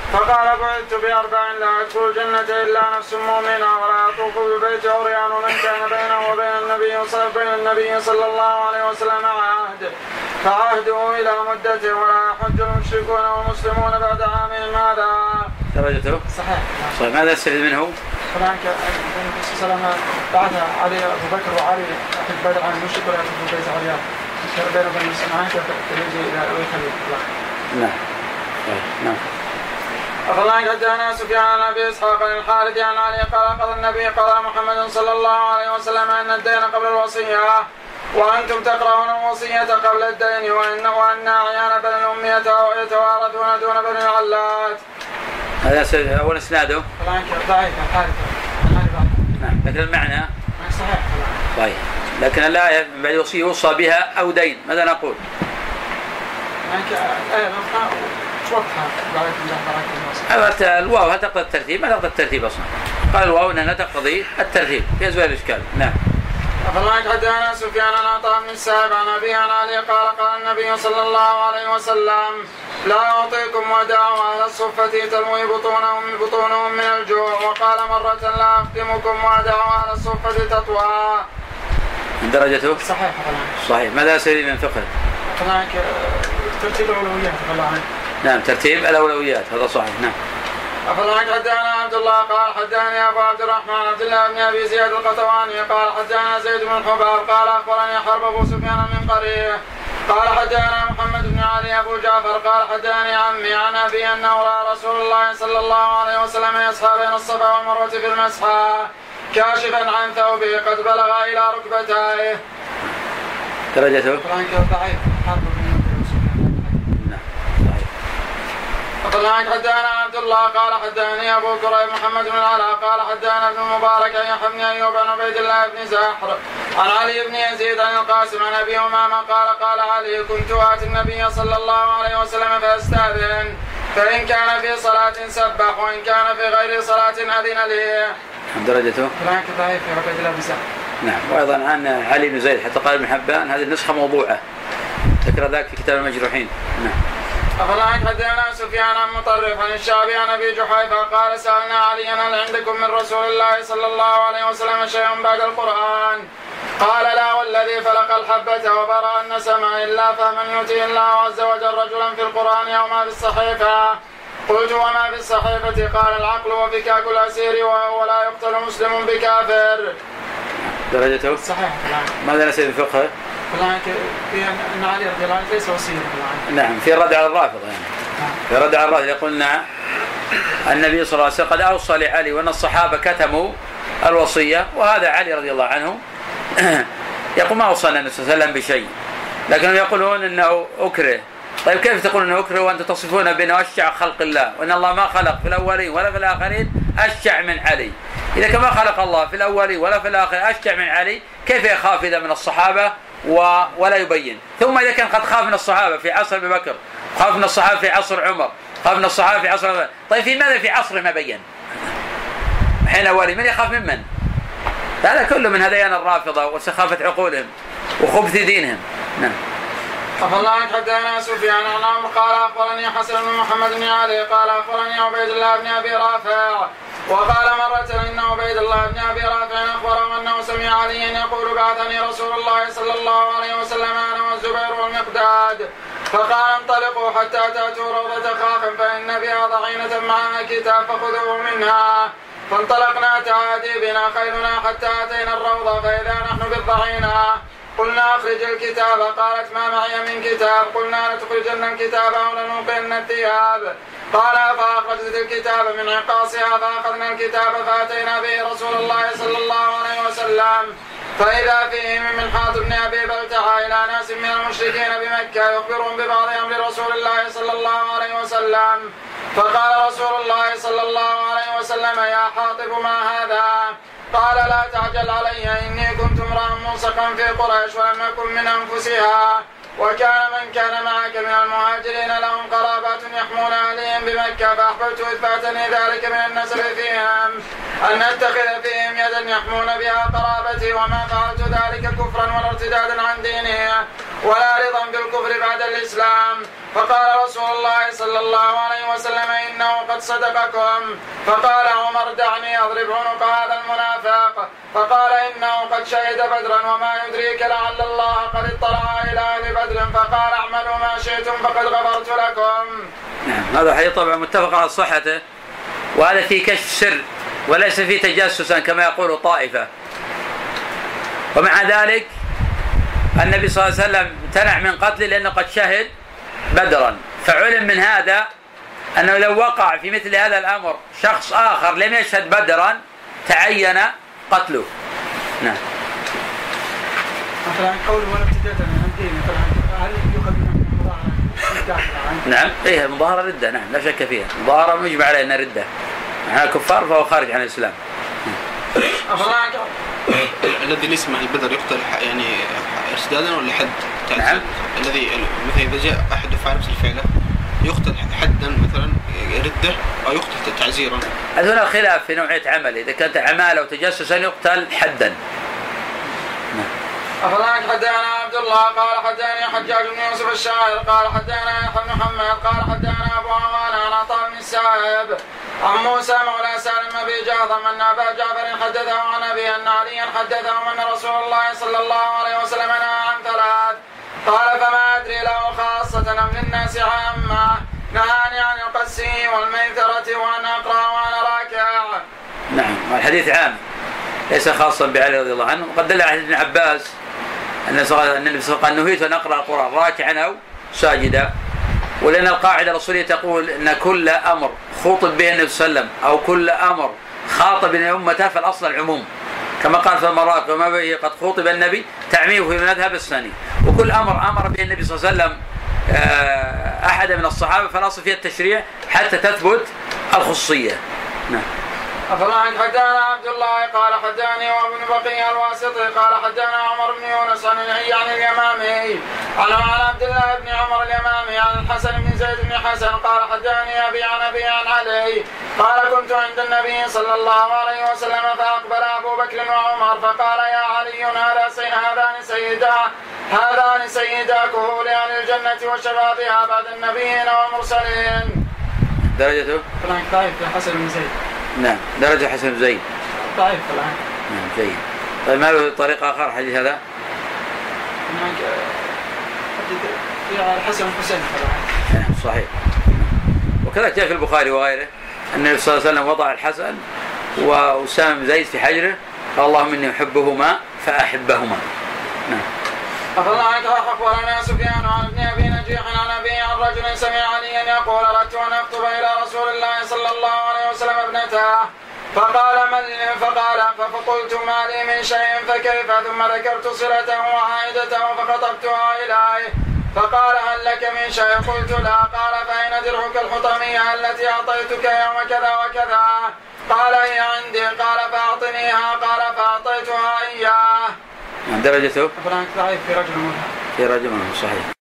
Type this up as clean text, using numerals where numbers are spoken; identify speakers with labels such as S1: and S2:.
S1: فقال بعثت بأربع لا يدخل الجنة إلا نفس مؤمنة ولا يطوف بالبيت عريان من كان بينه وبين النبي صلى الله عليه وسلم عهد فعهده إلى مدته ولا يحج المشركون والمسلمون بعد عامهم هذا.
S2: درجته
S1: صحيح.
S2: صحيح. ماذا يستفيد منه؟
S1: هناك النبي صلى الله عليه وسلم بعد علي أبو بكر وعلي أحد بدر عن المشرك ولا يحج البيت عريان بين وبين المسلمين تلجي إلى الخليل.
S2: نعم. نعم.
S1: أخبرنا حدثنا سفيان عن أبي إسحاق عن الحارث عن علي قال قال النبي قال محمد صلى الله عليه وسلم أن الدين قبل الوصية وأنتم تقرؤون الوصية قبل الدين وأن أعيان بني الأمية يتوارثون دون بني العلات.
S2: هذا أول إسناده
S1: ضعيف الحارث.
S2: نعم. لكن المعنى
S1: صحيح.
S2: طيب. لكن الآية بعد الوصية يوصى بها أو دين ماذا نقول؟ الواو هل تقتضي الترتيب؟ ما تقتضي الترتيب أصلا. قال الواو أنها تقتضي الترتيب في أزواج الإشكال. نعم.
S1: أخبرنا حدثنا سفيان عن عطاء بن السائب عن أبي عن علي قال النبي صلى الله عليه وسلم لا أعطيكم وداعوا أهل الصفة تلوي بطونهم من الجوع وقال مرة لا أختمكم وداعوا أهل الصفة تطوى.
S2: درجته
S1: صحيح.
S2: صحيح. ماذا سيري من فقه؟
S1: ترتيب الأولويات.
S2: نعم. ترتيب الأولويات هذا صحيح. نعم.
S1: أخبرنا حدثنا عبد الله قال حدثني أبو عبد الرحمن عبد الله بن أبي زياد القطواني قال حدثنا زيد بن الحباب قال أخبرني حرب أبو سفيان من قريه قال حدثنا محمد بن علي أبو جعفر قال حدثني عمي عن أبي أنه رأى رسول الله صلى الله عليه وسلم يسعى بين الصفا والمروة في المسحى كاشفا عن ثوبه قد بلغ إلى ركبتيه.
S2: درجته
S1: ضعيف. أخبرنا حدثنا عبد الله قال حدثني أبو كريب محمد بن العلاء قال حدثنا ابن المبارك عن يحيى بن أيوب عن عبيد الله بن زاحر عن علي بن يزيد عن القاسم عن أبي أمامة قال علي كنت آتي النبي صلى الله عليه وسلم فأستأذن فإن كان في صلاة سبح وإن كان في غير صلاة أذن لي.
S2: درجته
S1: ضعيف في عبيد الله بن زاحر.
S2: نعم. وأيضا عن علي بن زيد حتى قال ابن حبان هذه النسخة موضوعة ذكر ذلك في كتاب المجروحين. نعم.
S1: أخبرنا حدثنا سفيان عن مطرف عن الشعبي عن أبي جحيفة قال سألنا عليا هل عندكم من رسول الله صلى الله عليه وسلم شيء بعد القرآن؟ قال لا والذي فلق الحبة وبرأ النسمة إلا فمن يؤتي الله عز وجل رجلا في القرآن أو ما في الصحيفة. قلت وما في الصحيفة؟ قال العقل وفكاك الأسير ولا يقتل مسلم بكافر.
S2: درجته
S1: صحيح.
S2: ماذا نسأل الفقه؟
S1: في أن علي رضي الله عنه ليس وصيا.
S2: نعم. في الرد على الرافضة يعني. في الرد على الرافضة يقولنا النبي صلى الله عليه وسلم قد أوصى لعلي وأن الصحابة كتموا الوصية وهذا علي رضي الله عنه يقول ما أوصانا النبي صلى الله عليه وسلم بشيء لكنهم يقولون أنه أكره. طيب كيف تقولون أنه أكره وأنتم تصفون بأنه أشجع خلق الله وأن الله ما خلق في الأولين ولا في الآخرين أشجع من علي؟ إذا كما خلق الله في الأولين ولا في الآخرين أشجع من علي كيف يخاف إذا من الصحابة ولا يبين؟ ثم إذا كان قد خاف من الصحابة في عصر أبي بكر خاف من الصحابة في عصر عمر خاف من الصحابة في عصر طيب في ماذا في عصر ما بين حين أولي من يخاف ممن؟ هذا كله من هذيان الرافضة وسخافة عقولهم وخبث دينهم. نعم.
S1: أخبرنا حدثنا سفيان عن عمرو قال أخبرني حسن بن محمد بن علي قال أخبرني عبيد الله بن أبي رافع وقال مرة إن عبيد الله بن أبي رافع أخبره أنه سمع عليا يقول بعثني رسول الله صلى الله عليه وسلم أنا والزبير والمقداد فقال انطلقوا حتى تأتوا روضة خاخ فإن بها ضعينة معها كتاب فخذوه منها. فانطلقنا تعادي بنا خيلنا حتى أتينا الروضة فإذا نحن بالضعينة. قلنا أخرج الكتاب قالت ما معي من كتاب. قلنا لتخرجن الكتاب أو لنلقين الثياب. قال فأخرجت الكتاب من عقاصها فأخذنا الكتاب فأتينا به رسول الله صلى الله عليه وسلم فإذا فيه من منحاط بن أبي بلتعة إلى ناس من المشركين بمكة يخبرهم ببعض أمر رسول الله صلى الله عليه وسلم. فقال رسول الله صلى الله عليه وسلم يا حاطب ما هذا؟ قال لا تعجل علي إني كنت امرأ ملصقا في قريش ولم أكن من أنفسها وكان من كان معك من المهاجرين لهم قرابات يحمون أهلهم بمكة فأحببت إذ فاتني ذلك من النسب فيهم أن أتخذ فيهم يدا يحمون بها قرابتي وما فعلت ذلك كفرا ولا ارتدادا عن ديني ولا رضا بالكفر بعد الإسلام. فقال رسول الله صلى الله عليه وسلم إنه قد صدقكم. فقال عمر دعني أضرب عنق هذا المنافق. فقال إنه قد شهد بدرا وما يدريك لعل الله قد اطلع إلى أهل بدر فقال اعملوا ما شئتم فقد غفرت لكم.
S2: هذا حديث طبعا متفق على صحته، وهذا فيه كشف سر وليس فيه تجسسا كما يقول طائفة. ومع ذلك النبي صلى الله عليه وسلم امتنع من قتله لأنه قد شهد بدرا، فعلم من هذا أنه لو وقع في مثل هذا الأمر شخص آخر لم يشهد بدرا تعين قتله. نعم.
S1: مثلا قول ولا ابتداء من الدين هل يؤخذ من المظاهرة؟
S2: نعم، إيه المظاهرة ردة، نعم لا شك فيها، المظاهرة مجمع عليها أنها ردة، نحن كفار فهو خارج عن الإسلام.
S3: الذي ليس مع البدر يقتل يعني ارتدادا ولا حد؟
S2: نعم.
S3: الذي مثلا إذا جاء أحد فعل نفس الفعل يقتل حدا مثلا ردة أو يقتل تعزيرا.
S2: هنا خلاف في نوعية عمل، إذا كانت عمالة وتجسسا يقتل حدا.
S1: أخبرنا حدثنا عبد الله قال حدثني حجاج بن يوسف الشاعر قال حدثنا يحيى بن محمد قال حدثنا أبو عوان عن عطاء بن السائب عن موسى مولى سالم بن جعفر أن أبا جعفر حدثه عن أبي أن عليا حدثه أن رسول الله صلى الله عليه وسلم نهى عن ثلاث. قال فما أدري له خاصة أم للناس عامة. نهاني عن القس والميثرة وأن أقرأ وأنا راكع.
S2: نعم، الحديث عام ليس خاصا بعلي رضي الله عنه، وقد دل على ابن عباس أن النبي صلى الله عليه وسلم نهيت أن أقرأ القرآن راكعا أو ساجدا، ولأن القاعدة الأصولية تقول أن كل أمر خطب به النبي صلى الله عليه وسلم أو كل أمر خاطب أمته فالأصل العموم، كما قال في المراقي وما به قد خطب النبي تعميمه في المذهب الثاني، وكل أمر به النبي صلى الله عليه وسلم أحد من الصحابة فالأصل فيه التشريع حتى تثبت الخصوصية. نعم.
S1: أفلا حدثنا عبد الله قال حدثني وابن بقية الواسطي قال حدثنا عمر بن يونس عن اليمامي عن عبد الله بن عمر اليمامي عن الحسن بن زيد بن حسن قال حدثني أبي عن أبي عن علي قال كنت عند النبي صلى الله عليه وسلم فأقبل أبو بكر وعمر فقال يا علي هذان سيدا كهول أهل الجنة وشبابها بعد النبيين والمرسلين.
S2: درجته؟
S1: فلان طائف الحسن بن زيد.
S2: نعم، درجة حسن بن زيد.
S1: طائف فلان.
S2: نعم جيد. طيب ما له طريقة آخر حديث هذا؟
S1: الحسن والحسين
S2: فلان. نعم صحيح. وكذا جاء في البخاري وغيره أن النبي صلى الله عليه وسلم وضع الحسن وأسامة بن زيد في حجره قال اللهم إني أحبهما فأحبهما. نعم.
S1: أخبرنا أخبرنا سفيان عن ابن أبي نجيح عن أبي عن رجل سمع عليا يقول أردت أن أخطب إلى رسول الله صلى الله عليه وسلم ابنته فقال فقلت ما لي من شيء فكيف ثم ذكرت صلته وعائدته فخطبتها إليه فقال هل لك من شيء قلت لا قال فأين درعك الحطمية التي أعطيتك يوم كذا وكذا قال هي عندي قال فأعطنيها قال فأعطيتها إياه.
S2: درجته؟
S1: في رجل منها
S2: صحيح.